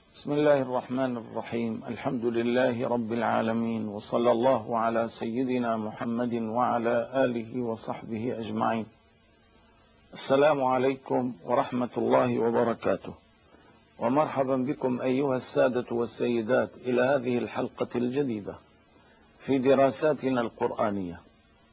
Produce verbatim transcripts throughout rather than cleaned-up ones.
بسم الله الرحمن الرحيم. الحمد لله رب العالمين، وصلى الله على سيدنا محمد وعلى آله وصحبه أجمعين. السلام عليكم ورحمة الله وبركاته، ومرحبا بكم أيها السادة والسيدات إلى هذه الحلقة الجديدة في دراساتنا القرآنية.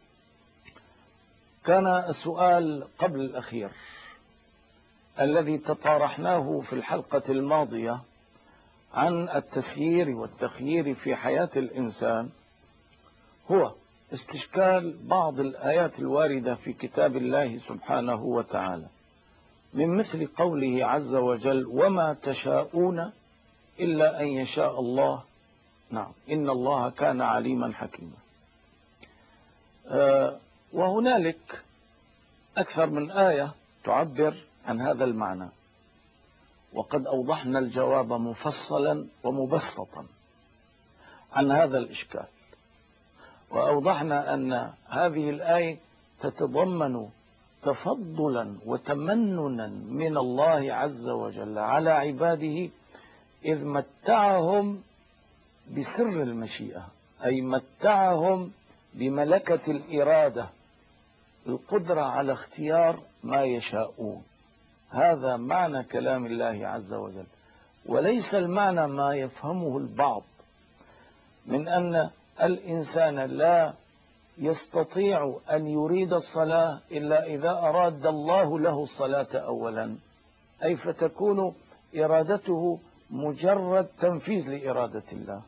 كان السؤال قبل الأخير الذي تطارحناه في الحلقة الماضية عن التسيير والتخيير في حياة الإنسان هو استشكال بعض الآيات الواردة في كتاب الله سبحانه وتعالى، من مثل قوله عز وجل: وما تشاءون إلا أن يشاء الله. نعم، إن الله كان عليما حكيما. آه وهنالك أكثر من آية تعبر عن هذا المعنى، وقد أوضحنا الجواب مفصلا ومبسطا عن هذا الإشكال، وأوضحنا أن هذه الآية تتضمن تفضلا وتمننا من الله عز وجل على عباده، إذ متعهم بسر المشيئة، أي متعهم بملكة الإرادة، القدرة على اختيار ما يشاءون. هذا معنى كلام الله عز وجل، وليس المعنى ما يفهمه البعض من أن الإنسان لا يستطيع أن يريد الصلاة إلا إذا أراد الله له الصلاة أولا، أي فتكون إرادته مجرد تنفيذ لإرادة الله،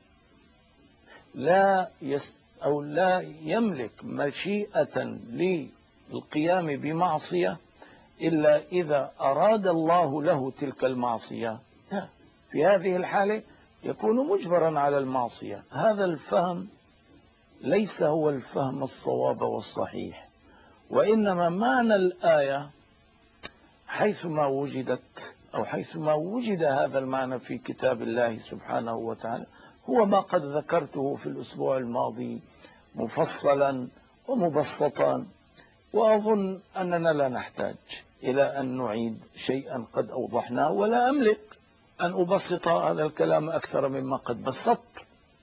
لا يست أو لا يملك مشيئة للقيام بمعصية إلا إذا أراد الله له تلك المعصية. في هذه الحالة يكون مجبرا على المعصية. هذا الفهم ليس هو الفهم الصواب والصحيح، وإنما معنى الآية حيثما وجدت أو حيثما وجد هذا المعنى في كتاب الله سبحانه وتعالى هو ما قد ذكرته في الأسبوع الماضي مفصلا ومبسطا، وأظن أننا لا نحتاج إلى أن نعيد شيئا قد أوضحناه، ولا أملك أن أبسط هذا الكلام أكثر مما قد بسطت.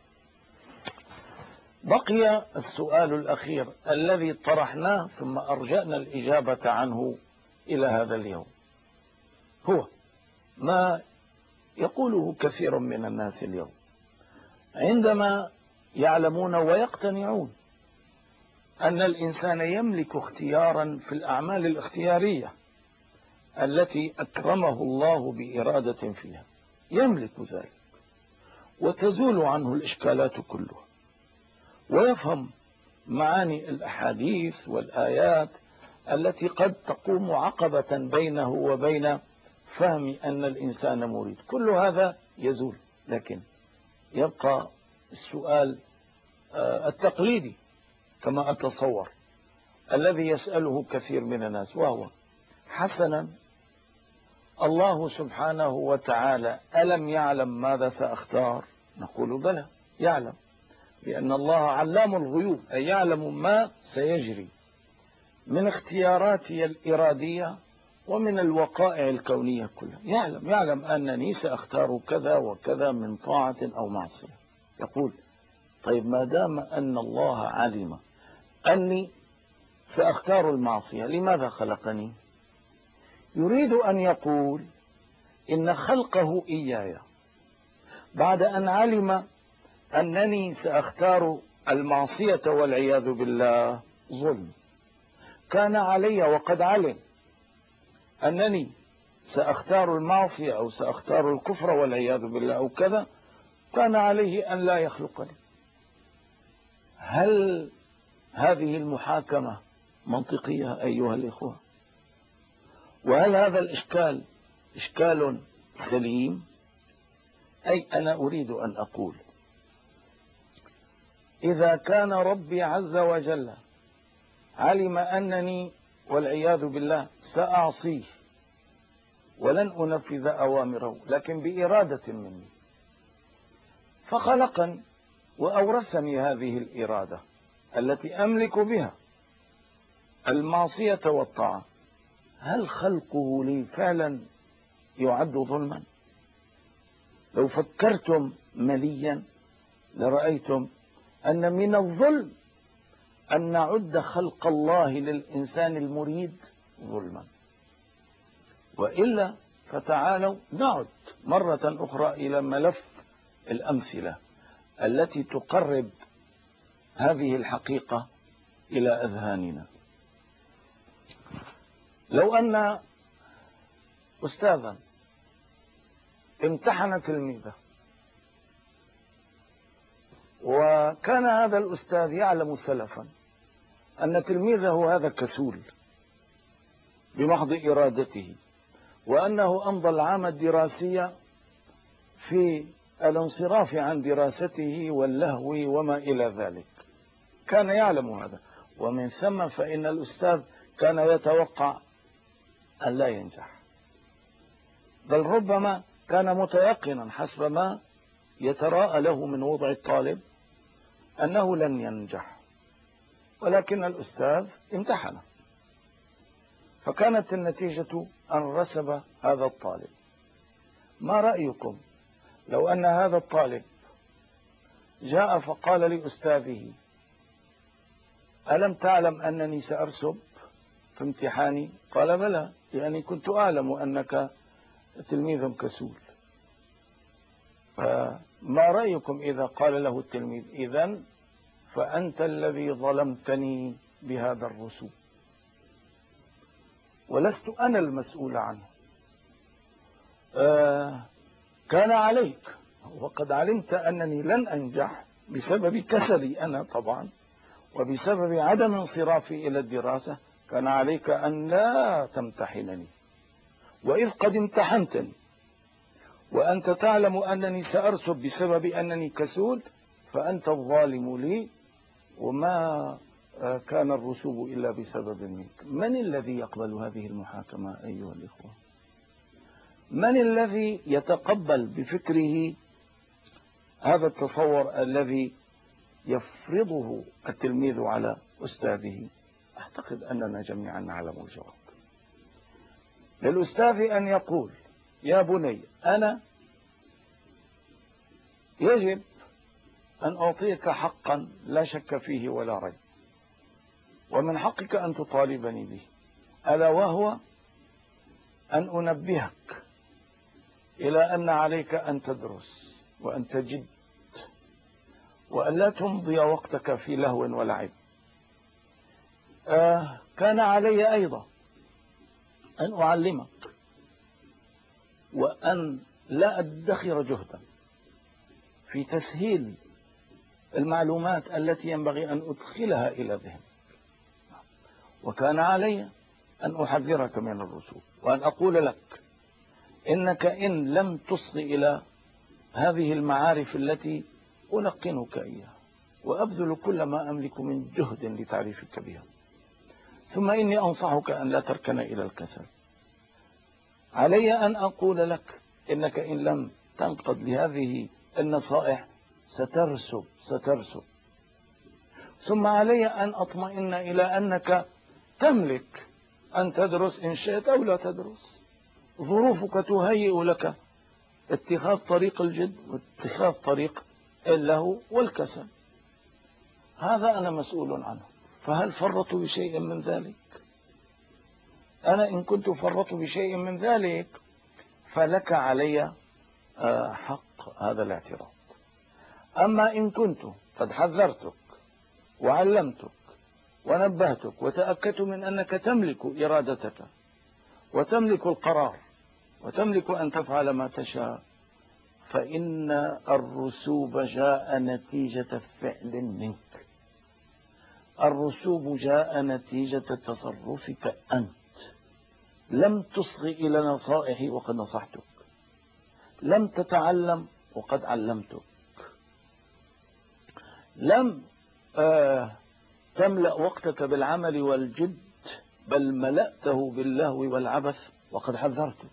بقي السؤال الأخير الذي طرحناه ثم أرجأنا الإجابة عنه إلى هذا اليوم، هو ما يقوله كثير من الناس اليوم عندما يعلمون ويقتنعون أن الإنسان يملك اختيارا في الأعمال الاختيارية التي أكرمه الله بإرادة فيها، يملك ذلك وتزول عنه الإشكالات كلها، ويفهم معاني الأحاديث والآيات التي قد تقوم عقبة بينه وبين فهم أن الإنسان مريد. كل هذا يزول، لكن يبقى السؤال التقليدي كما أتصور الذي يسأله كثير من الناس، وهو: حسنا، الله سبحانه وتعالى ألم يعلم ماذا سأختار؟ نقول بلى، يعلم، لأن الله علام الغيوب، أي يعلم ما سيجري من اختياراتي الإرادية ومن الوقائع الكونية كلها. يعلم يعلم أنني سأختار كذا وكذا من طاعة أو معصية. يقول: طيب، ما دام أن الله علم أني سأختار المعصية، لماذا خلقني؟ يريد أن يقول إن خلقه إياي بعد أن علم أنني سأختار المعصية والعياذ بالله ظلم، كان علي وقد علم أنني سأختار المعصية أو سأختار الكفر والعياذ بالله أو كذا، كان عليه أن لا يخلقني. هل هذه المحاكمة منطقية أيها الإخوة؟ وهل هذا الإشكال إشكال سليم؟ أي أنا أريد أن أقول: إذا كان ربي عز وجل علم أنني والعياذ بالله سأعصيه ولن أنفذ أوامره، لكن بإرادة مني، فخلقني وأورثني هذه الإرادة التي أملك بها المعصية والطاعة، هل خلقه لي فعلا يعد ظلما؟ لو فكرتم مليا لرأيتم أن من الظلم أن نعد خلق الله للإنسان المريد ظلما. وإلا فتعالوا نعد مرة أخرى إلى ملف الأمثلة التي تقرب هذه الحقيقة إلى أذهاننا. لو أن أستاذا امتحن تلميذه، وكان هذا الأستاذ يعلم سلفا أن تلميذه هذا كسول بمحض إرادته، وأنه أمضى العام الدراسي في الانصراف عن دراسته واللهو وما إلى ذلك، كان يعلم هذا، ومن ثم فإن الأستاذ كان يتوقع أن لا ينجح، بل ربما كان متيقنا حسب ما يتراءى له من وضع الطالب أنه لن ينجح، ولكن الأستاذ امتحنه، فكانت النتيجة أن رسب هذا الطالب. ما رأيكم لو أن هذا الطالب جاء فقال لأستاذه: ألم تعلم أنني سأرسب في امتحاني؟ قال: بلى، لأني كنت أعلم أنك تلميذ كسول. فما رأيكم إذا قال له التلميذ: إذن فأنت الذي ظلمتني بهذا الرسوب، ولست أنا المسؤول عنه، آه كان عليك، وقد علمت أنني لن أنجح بسبب كسلي أنا طبعا، وبسبب عدم انصرافي إلى الدراسة، كان عليك أن لا تمتحنني، وإذ قد امتحنتني وأنت تعلم أنني سأرسب بسبب أنني كسول، فأنت الظالم لي، وما كان الرسوب إلا بسبب منك. من الذي يقبل هذه المحاكمة أيها الإخوة؟ من الذي يتقبل بفكره هذا التصور الذي يفرضه التلميذ على أستاذه؟ أعتقد أننا جميعا نعلم الجواب. للأستاذ أن يقول: يا بني، أنا يجب أن أعطيك حقا لا شك فيه ولا ريب، ومن حقك أن تطالبني به، ألا وهو أن أنبهك إلى أن عليك أن تدرس وأن تجد، وأن لا تمضي وقتك في لهو ولعب. آه كان علي أيضا أن أعلمك، وأن لا أدخر جهدا في تسهيل المعلومات التي ينبغي أن أدخلها إلى ذهنك، وكان علي أن أحذرك من الرسوب، وأن أقول لك إنك إن لم تصغ إلى هذه المعارف التي ألقنك إياها وأبذل كل ما أملك من جهد لتعريفك بها، ثم إني أنصحك أن لا تركن إلى الكسل. علي أن أقول لك إنك إن لم تنقض لهذه النصائح سترسب سترسب ثم علي أن أطمئن إلى أنك تملك أن تدرس إن شئت أو لا تدرس، ظروفك تهيئ لك اتخاذ طريق الجد واتخاذ طريق اللهو والكسل. هذا أنا مسؤول عنه، فهل فرطت بشيء من ذلك؟ أنا إن كنت فرطت بشيء من ذلك فلك علي حق هذا الاعتراض. أما إن كنت قد حذرتك وعلمتك ونبهتك وتأكدت من أنك تملك إرادتك وتملك القرار وتملك أن تفعل ما تشاء، فإن الرسوب جاء نتيجة فعل منك، الرسوب جاء نتيجة تصرفك أنت. لم تصغ إلى نصائحي وقد نصحتك، لم تتعلم وقد علمتك، لم آه تملأ وقتك بالعمل والجد، بل ملأته باللهو والعبث وقد حذرتك.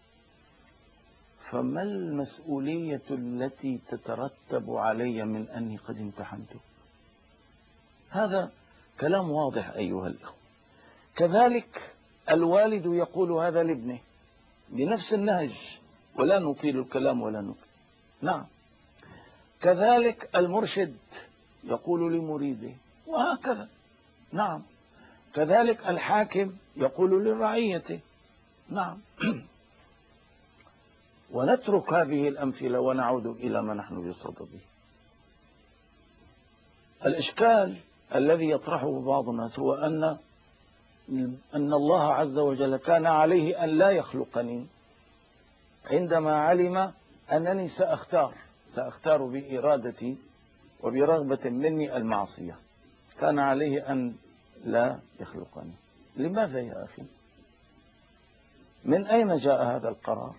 فما المسؤولية التي تترتب علي من أني قد امتحنتك؟ هذا كلام واضح أيها الأخوة. كذلك الوالد يقول هذا لابنه بنفس النهج، ولا نطيل الكلام ولا نطيل. نعم. كذلك المرشد يقول لمريده، وهكذا. نعم. كذلك الحاكم يقول لرعيته. نعم. ونترك هذه الأمثلة ونعود إلى ما نحن بصدده. الإشكال الذي يطرحه بعض الناس هو أن أن الله عز وجل كان عليه أن لا يخلقني عندما علم أنني سأختار سأختار بإرادتي وبرغبة مني المعصية. كان عليه أن لا يخلقني. لماذا يا أخي؟ من أين جاء هذا القرار؟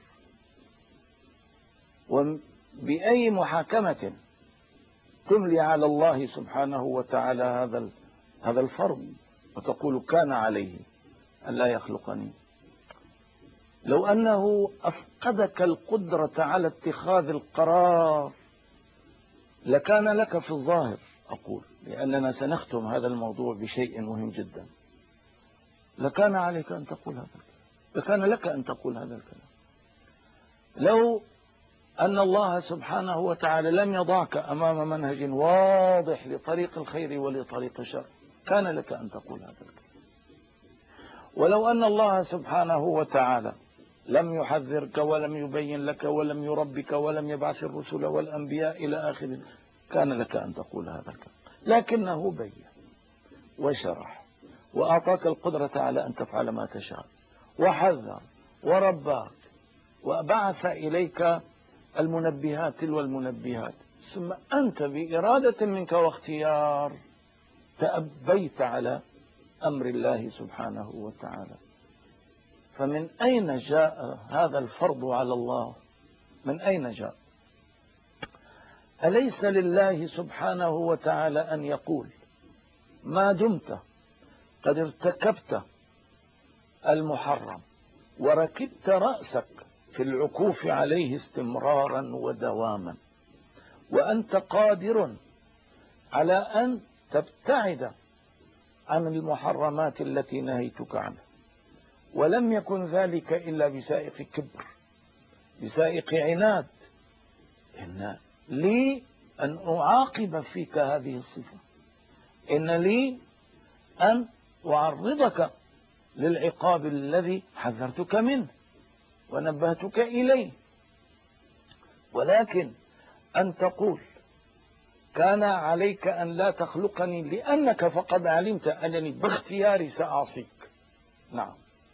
وبأي محاكمة تملي على الله سبحانه وتعالى هذا هذا الفرض وتقول كان عليه أن لا يخلقني؟ لو أنه أفقدك القدرة على اتخاذ القرار لكان لك في الظاهر، أقول لأننا سنختم هذا الموضوع بشيء مهم جدا، لكان عليك أن تقول هذا الكلام، لكان لك أن تقول هذا الكلام. لو أن الله سبحانه وتعالى لم يضعك أمام منهج واضح لطريق الخير ولطريق الشر كان لك أن تقول هذا الكلام. ولو أن الله سبحانه وتعالى لم يحذرك ولم يبين لك ولم يربك ولم يبعث الرسل والأنبياء إلى آخره كان لك أن تقول هذا الكلام، لكنه بين وشرح وأعطاك القدرة على أن تفعل ما تشاء وحذر ورباك وبعث إليك المنبهات تلو المنبهات، ثم أنت بإرادة منك واختيار تأبيت على أمر الله سبحانه وتعالى. فمن أين جاء هذا الفرض على الله؟ من أين جاء؟ أليس لله سبحانه وتعالى أن يقول ما دمت قد ارتكبت المحرم وركبت رأسك في العكوف عليه استمرارا ودواما وأنت قادر على أن تبتعد عن المحرمات التي نهيتك عنها، ولم يكن ذلك إلا بسائق كبر بسائق عناد، إن لي أن أعاقب فيك هذه الصفة، إن لي أن أعرضك للعقاب الذي حذرتك منه ونبهتك إليه. ولكن أن تقول كان عليك أن لا تخلقني لأنك فقد علمت أنني باختياري سأعصيك. نعم.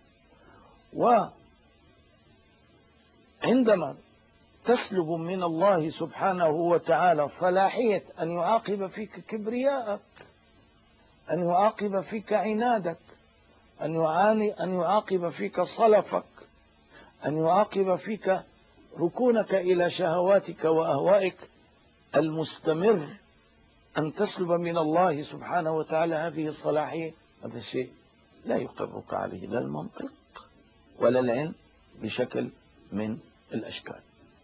وعندما تسلب من الله سبحانه وتعالى صلاحية أن يعاقب فيك كبرياءك، أن يعاقب فيك عنادك، أن يعاني أن يعاقب فيك صلفك، أن يعاقب فيك ركونك إلى شهواتك وأهوائك المستمر، أن تسلب من الله سبحانه وتعالى هذه الصلاحية، هذا الشيء لا يقرك عليه لا المنطق ولا العلم بشكل من الأشكال.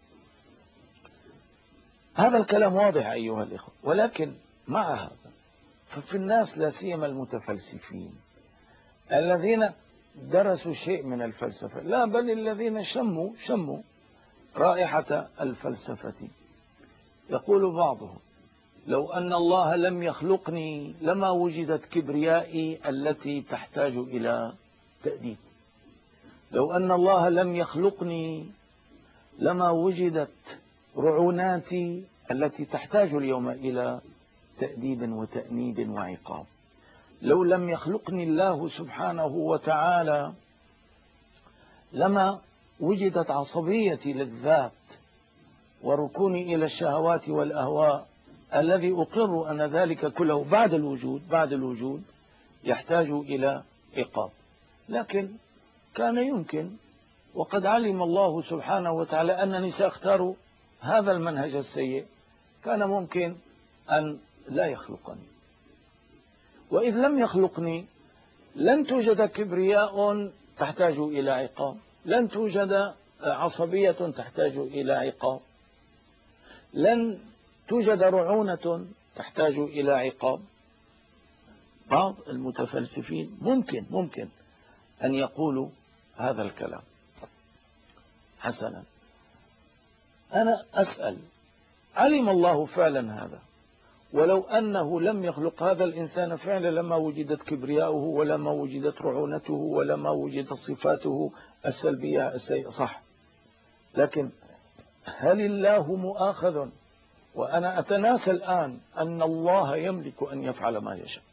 هذا الكلام واضح أيها الإخوة. ولكن مع هذا ففي الناس لا سيما المتفلسفين الذين درسوا شيء من الفلسفة، لا بل الذين شموا شموا رائحة الفلسفة، يقول بعضهم لو أن الله لم يخلقني لما وجدت كبريائي التي تحتاج إلى تأديب، لو أن الله لم يخلقني لما وجدت رعوناتي التي تحتاج اليوم إلى تأديب وتأنيب وعقاب، لو لم يخلقني الله سبحانه وتعالى لما وجدت عصبيتي للذات وركوني إلى الشهوات والأهواء الذي أقر أن ذلك كله بعد الوجود بعد الوجود يحتاج إلى عقاب. لكن كان يمكن، وقد علم الله سبحانه وتعالى أنني سأختار هذا المنهج السيء، كان ممكن أن لا يخلقني. وإذ لم يخلقني لن توجد كبرياء تحتاج إلى عقاب، لن توجد عصبية تحتاج إلى عقاب، لن توجد رعونة تحتاج إلى عقاب. بعض المتفلسفين ممكن ممكن أن يقولوا هذا الكلام. حسنا، أنا أسأل، علم الله فعلا هذا؟ ولو أنه لم يخلق هذا الإنسان فعلا لما وجدت كبرياؤه، ولما وجدت رعونته، ولما وجدت صفاته السلبية السيئة، صح. لكن هل الله مؤاخذ؟ وأنا أتناسى الآن أن الله يملك أن يفعل ما يشاء.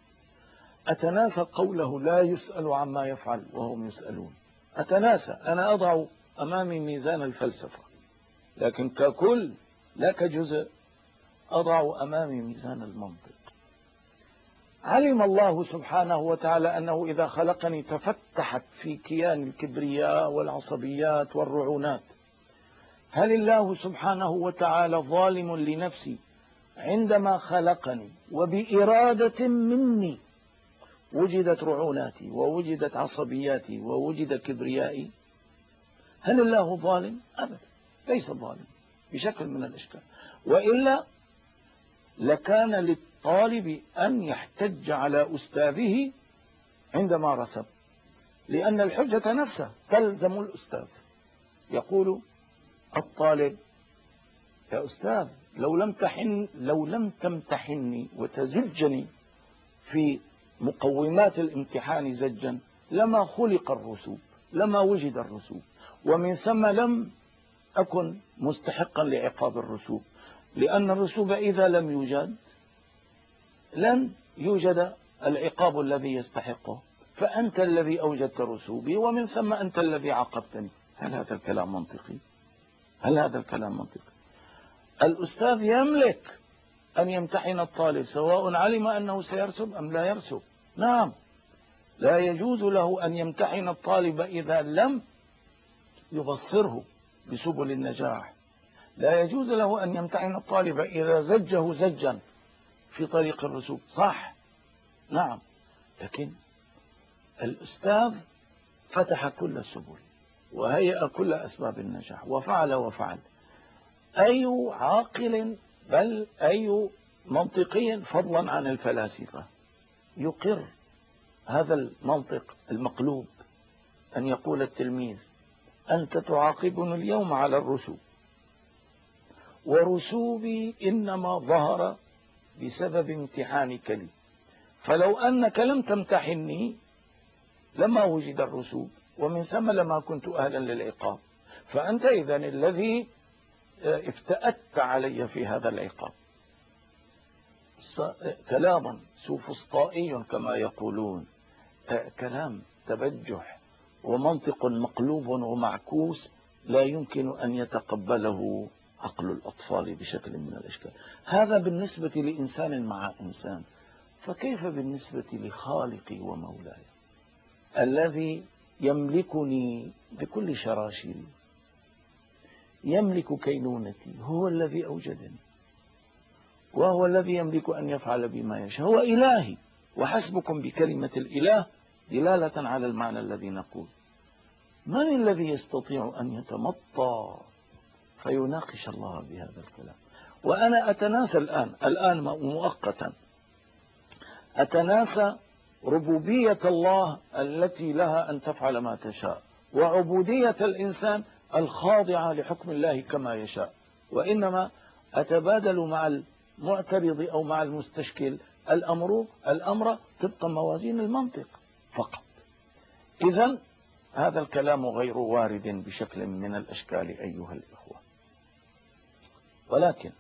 أتناسى قوله لا يسأل عما يفعل وهم يسألون. أتناسى، أنا أضع أمامي ميزان الفلسفة، لكن ككل لا كجزء، أضع أمامي ميزان المنطق. علم الله سبحانه وتعالى أنه إذا خلقني تفتحت في كيان الكبرياء والعصبيات والرعونات. هل الله سبحانه وتعالى ظالم لنفسي عندما خلقني وبإرادة مني وجدت رعوناتي ووجدت عصبياتي ووجد كبريائي؟ هل الله ظالم؟ أبدا، ليس ظالم بشكل من الأشكال. وإلا لكان للطالب أن يحتج على أستاذه عندما رسم، لأن الحجة نفسها تلزم الأستاذ. يقول الطالب: يا أستاذ، لو لم تحن لو لم تمتحني وتزجني في مقومات الامتحان زجا لما خلق الرسوب، لما وجد الرسوب، ومن ثم لم أكن مستحقا لعقاب الرسوب، لأن الرسوب إذا لم يوجد لن يوجد العقاب الذي يستحقه، فأنت الذي أوجدت رسوبي ومن ثم أنت الذي عاقبتني. هل هذا الكلام منطقي؟ هل هذا الكلام منطقي؟ الأستاذ يملك أن يمتحن الطالب سواء علم أنه سيرسب أم لا يرسب. نعم، لا يجوز له أن يمتحن الطالب إذا لم يبصره بسبل النجاح. لا يجوز له أن يمتحن الطالب إذا زجه زجا في طريق الرسوب، صح؟ نعم. لكن الأستاذ فتح كل السبل وهيأ كل أسباب النجاح وفعل وفعل. أي عاقل بل أي منطقي فضلا عن الفلاسفة يقر هذا المنطق المقلوب، أن يقول التلميذ: أنت تعاقبني اليوم على الرسوب، ورسوبي إنما ظهر بسبب امتحانك لي، فلو أنك لم تمتحني لما وجد الرسوب، ومن ثم لما كنت أهلا للعقاب، فأنت إذن الذي افتأت علي في هذا العقاب. كلاما سوفسطائي كما يقولون، كلام تبجح ومنطق مقلوب ومعكوس لا يمكن أن يتقبله عقل الأطفال بشكل من الأشكال. هذا بالنسبة لإنسان مع إنسان، فكيف بالنسبة لخالقي ومولاي الذي يملكني بكل شراشري، يملك كينونتي، هو الذي أوجدني وهو الذي يملك أن يفعل بما يشاء، هو إلهي. وحسبكم بكلمة الإله دلالة على المعنى الذي نقول. من الذي يستطيع أن يتمطى فيناقش الله بهذا الكلام؟ وأنا أتناسى الآن الآن مؤقتا أتناسى ربوبية الله التي لها أن تفعل ما تشاء، وعبودية الإنسان الخاضعة لحكم الله كما يشاء، وإنما أتبادل مع المعترض أو مع المستشكل الأمر الأمر طبق موازين المنطق فقط. إذن هذا الكلام غير وارد بشكل من الأشكال أيها الإخوة. ولكن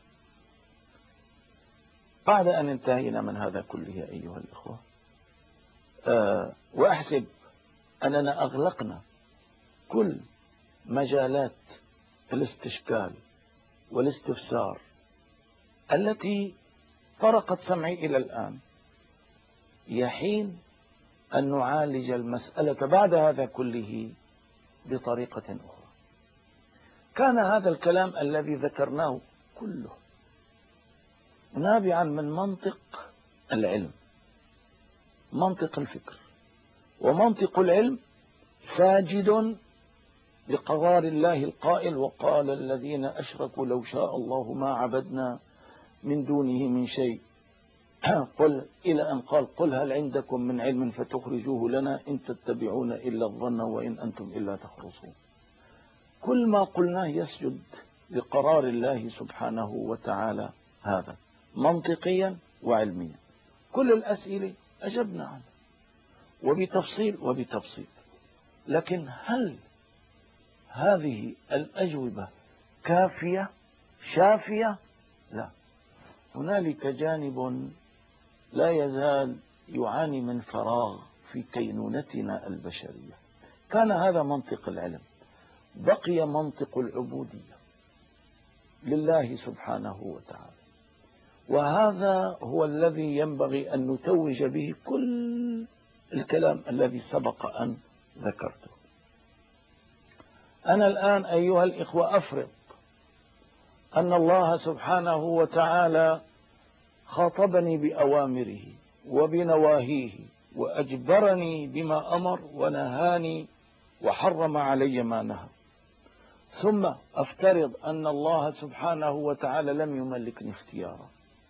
بعد أن انتهينا من هذا كله أيها الإخوة، أه وأحسب أننا أغلقنا كل مجالات الاستشكال والاستفسار التي طرقت سمعي إلى الآن، يحين أن نعالج المسألة بعد هذا كله بطريقة أخرى. كان هذا الكلام الذي ذكرناه كله نابعا من منطق العلم، منطق الفكر، ومنطق العلم ساجد لقرار الله القائل: وقال الذين أشركوا لو شاء الله ما عبدنا من دونه من شيء، قل إلى أن قال: قل هل عندكم من علم فتخرجوه لنا إن تتبعون إلا الظن وإن أنتم إلا تخرصون. كل ما قلناه يسجد بقرار الله سبحانه وتعالى هذا منطقيا وعلميا. كل الأسئلة أجبنا عنها وبتفصيل وبتفصيل، لكن هل هذه الأجوبة كافية شافية؟ لا، هنالك جانب لا يزال يعاني من فراغ في كينونتنا البشرية. كان هذا منطق العلم، بقي منطق العبودية لله سبحانه وتعالى، وهذا هو الذي ينبغي أن نتوج به كل الكلام الذي سبق أن ذكرته. أنا الآن أيها الإخوة أفرض أن الله سبحانه وتعالى خاطبني بأوامره وبنواهيه وأجبرني بما أمر ونهاني وحرم علي ما نهى، ثم أفترض أن الله سبحانه وتعالى لم يملكني اختيارا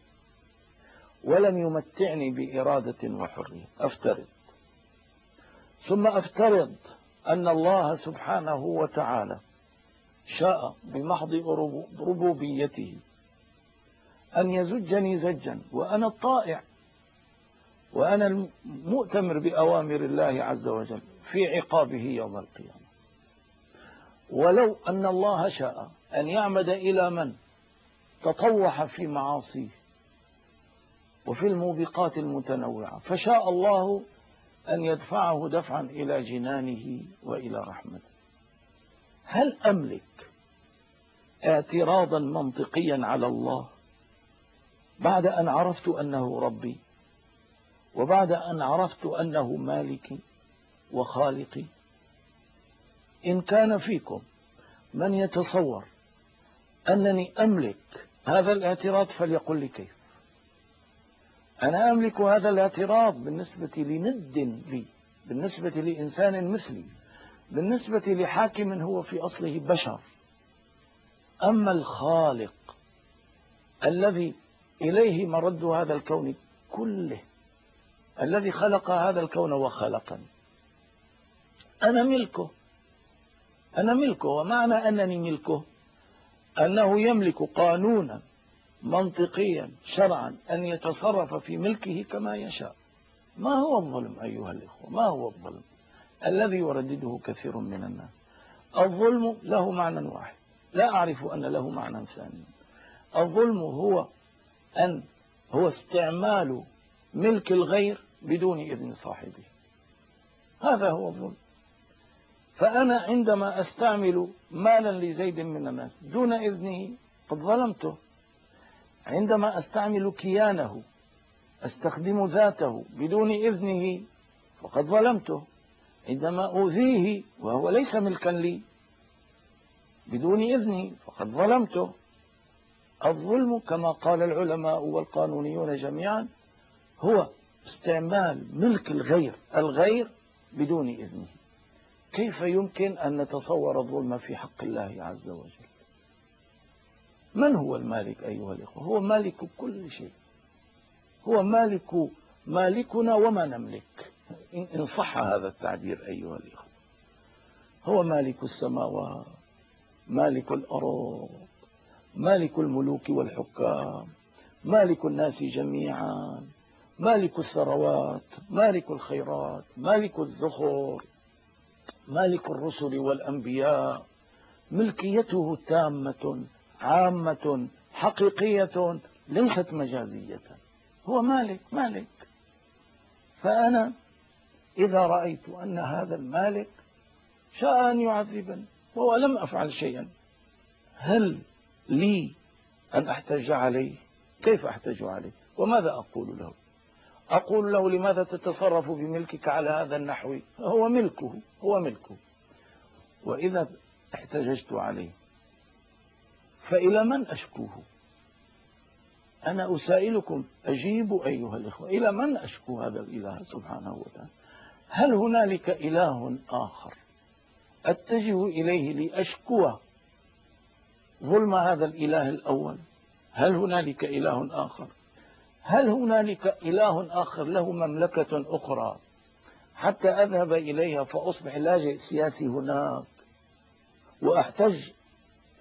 ولم يمتعني بإرادة وحرية، أفترض ثم أفترض أن الله سبحانه وتعالى شاء بمحض ربوبيته أن يزجني زجا وأنا الطائع وأنا المؤتمر بأوامر الله عز وجل في عقابه يوم القيامة. ولو أن الله شاء أن يعمد إلى من تطوح في معاصيه وفي الموبقات المتنوعة، فشاء الله أن يدفعه دفعا إلى جنانه وإلى رحمته، هل أملك اعتراضا منطقيا على الله بعد أن عرفت أنه ربي وبعد أن عرفت أنه مالكي وخالقي؟ إن كان فيكم من يتصور أنني أملك هذا الاعتراض فليقل لي كيف. أنا أملك هذا الاعتراض بالنسبة لند لي، بالنسبة لإنسان مثلي، بالنسبة لحاكم هو في أصله بشر. أما الخالق الذي إليه مرد هذا الكون كله، الذي خلق هذا الكون وخلقني، أنا ملكه، أنا ملكه. ومعنى أنني ملكه أنه يملك قانونا منطقيا شرعا أن يتصرف في ملكه كما يشاء. ما هو الظلم أيها الإخوة؟ ما هو الظلم الذي يردده كثير من الناس؟ الظلم له معنى واحد، لا أعرف أن له معنى ثاني. الظلم هو أن هو استعمال ملك الغير بدون إذن صاحبه، هذا هو الظلم. فأنا عندما أستعمل مالا لزيد من الناس دون إذنه قد ظلمته، عندما أستعمل كيانه أستخدم ذاته بدون إذنه فقد ظلمته، عندما أوذيه وهو ليس ملكا لي بدون إذنه فقد ظلمته. الظلم كما قال العلماء والقانونيون جميعا هو استعمال ملك الغير الغير بدون إذنه. كيف يمكن أن نتصور الظلم في حق الله عز وجل؟ من هو المالك أيها الإخوة؟ هو مالك كل شيء، هو مالك مالكنا وما نملك إن صح هذا التعبير أيها الإخوة. هو مالك السماوات، مالك الأرض، مالك الملوك والحكام، مالك الناس جميعا، مالك الثروات، مالك الخيرات، مالك الذخور، مالك الرسل والأنبياء. ملكيته تامة عامة حقيقية ليست مجازية، هو مالك مالك. فأنا إذا رأيت أن هذا المالك شاء أن يعذبني وهو لم أفعل شيئا، هل لي أن أحتج عليه؟ كيف أحتج عليه؟ وماذا أقول له؟ أقول له لماذا تتصرف بملكك على هذا النحو؟ هو ملكه، هو ملكه. وإذا احتججت عليه فإلى من أشكوه؟ أنا أسائلكم أجيبوا أيها الإخوة، إلى من أشكو هذا الإله سبحانه وتعالى؟ هل هنالك إله آخر أتجه إليه لأشكو ظلم هذا الإله الأول؟ هل هنالك إله آخر؟ هل هنالك إله آخر له مملكة أخرى حتى أذهب إليها فأصبح لاجئ سياسي هناك وأحتج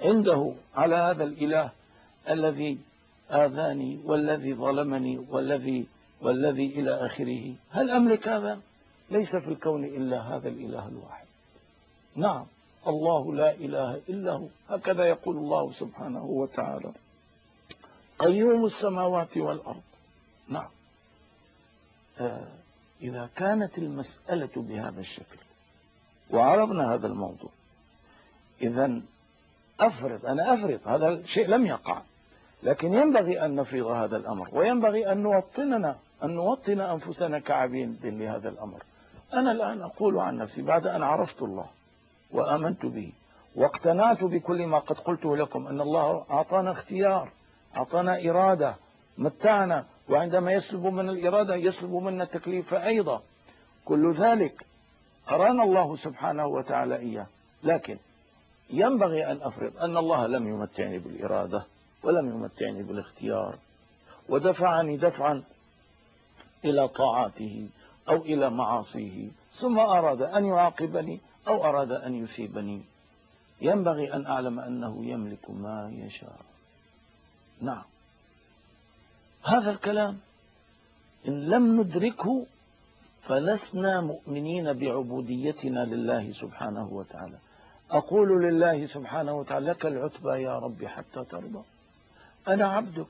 عنده على هذا الإله الذي آذاني والذي ظلمني والذي والذي إلى آخره؟ هل أملك هذا؟ ليس في الكون إلا هذا الإله الواحد. نعم، الله لا إله إلا هو، هكذا يقول الله سبحانه وتعالى: قيوم السماوات والأرض. نعم. آه إذا كانت المسألة بهذا الشكل وعرضنا هذا الموضوع، إذن أفرض أنا أفرض هذا الشيء لم يقع، لكن ينبغي أن نفرض هذا الأمر، وينبغي أن نوطننا أن نوطن أنفسنا كعبيد لهذا الأمر. أنا الآن أقول عن نفسي بعد أن عرفت الله وآمنت به واقتنعت بكل ما قد قلته لكم، أن الله أعطانا اختيار، أعطانا إرادة، متعنا، وعندما يسلب من الإرادة يسلب منا التكليف أيضا. كل ذلك أرانا الله سبحانه وتعالى إياه، لكن ينبغي أن أفرض أن الله لم يمتعني بالإرادة ولم يمتعني بالاختيار، ودفعني دفعا إلى طاعاته أو إلى معاصيه، ثم أراد أن يعاقبني أو أراد أن يثيبني. ينبغي أن أعلم أنه يملك ما يشاء. نعم، هذا الكلام إن لم ندركه فلسنا مؤمنين بعبوديتنا لله سبحانه وتعالى. أقول لله سبحانه وتعالى: لك العتبى يا ربي حتى ترضى. أنا عبدك،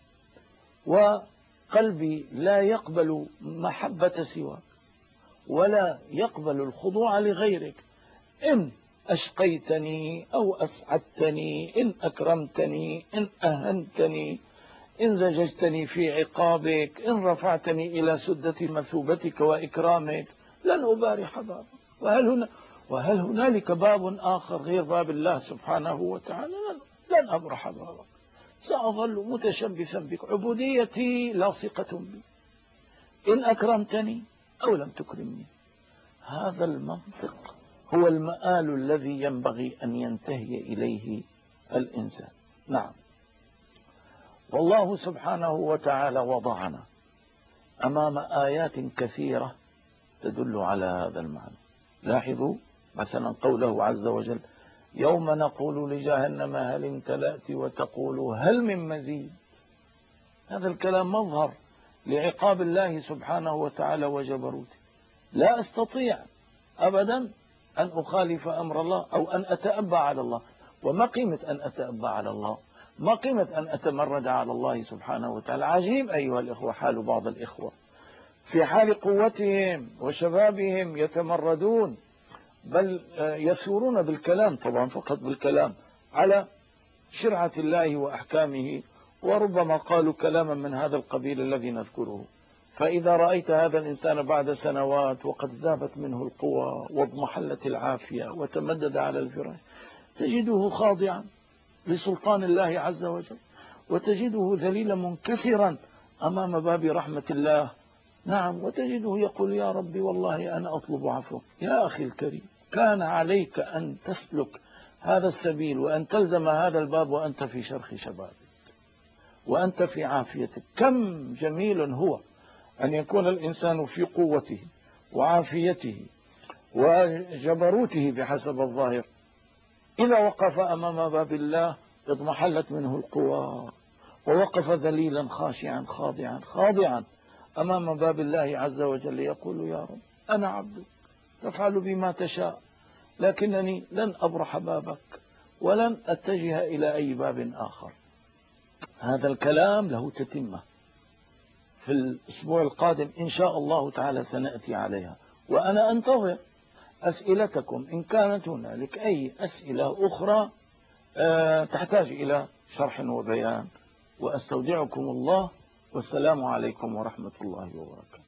وقلبي لا يقبل محبة سواك ولا يقبل الخضوع لغيرك. إن أشقيتني أو أسعدتني، إن أكرمتني، إن أهنتني، إن زججتني في عقابك، إن رفعتني إلى سدة مثوبتك وإكرامك، لن أبارح بابك. وهل هنا وهل هنالك باب آخر غير باب الله سبحانه وتعالى؟ لن, لن أبرح بابك، سأظل متشبثا بك، عبوديتي لاصقة بي، إن أكرمتني أو لم تكرمني. هذا المنطق هو المآل الذي ينبغي أن ينتهي إليه الإنسان. نعم، والله سبحانه وتعالى وضعنا أمام آيات كثيرة تدل على هذا المعنى. لاحظوا مثلا قوله عز وجل: يوم نقول لجهنم هل امتلأت وتقول هل من مزيد. هذا الكلام مظهر لعقاب الله سبحانه وتعالى وجبروته. لا أستطيع أبدا أن أخالف أمر الله أو أن أتأبى على الله. وما قيمة أن أتأبى على الله؟ ما قيمة أن أتمرد على الله سبحانه وتعالى؟ عجيب أيها الإخوة حال بعض الإخوة في حال قوتهم وشبابهم يتمردون، بل يثورون بالكلام، طبعا فقط بالكلام، على شرعة الله وأحكامه، وربما قالوا كلاما من هذا القبيل الذي نذكره. فإذا رأيت هذا الإنسان بعد سنوات وقد ذابت منه القوى واضمحلت العافية وتمدد على الفراش، تجده خاضعا لسلطان الله عز وجل، وتجده ذليلا منكسرا أمام باب رحمة الله. نعم، وتجده يقول: يا ربي والله أنا أطلب عفوك. يا أخي الكريم، كان عليك أن تسلك هذا السبيل وأن تلزم هذا الباب وأنت في شرخ شبابك وأنت في عافيتك. كم جميل هو أن يكون الإنسان في قوته وعافيته وجبروته بحسب الظاهر، إذا وقف أمام باب الله اضمحلت منه القوى، ووقف ذليلا خاشعا خاضعا خاضعا أمام باب الله عز وجل، يقول: يا رب أنا عبدك، تفعل بما تشاء، لكنني لن أبرح بابك ولن أتجه إلى أي باب آخر. هذا الكلام له تتمة في الأسبوع القادم إن شاء الله تعالى، سنأتي عليها، وأنا أنتظر أسئلتكم إن كانت هنالك أي أسئلة أخرى تحتاج إلى شرح وبيان. وأستودعكم الله، والسلام عليكم ورحمة الله وبركاته.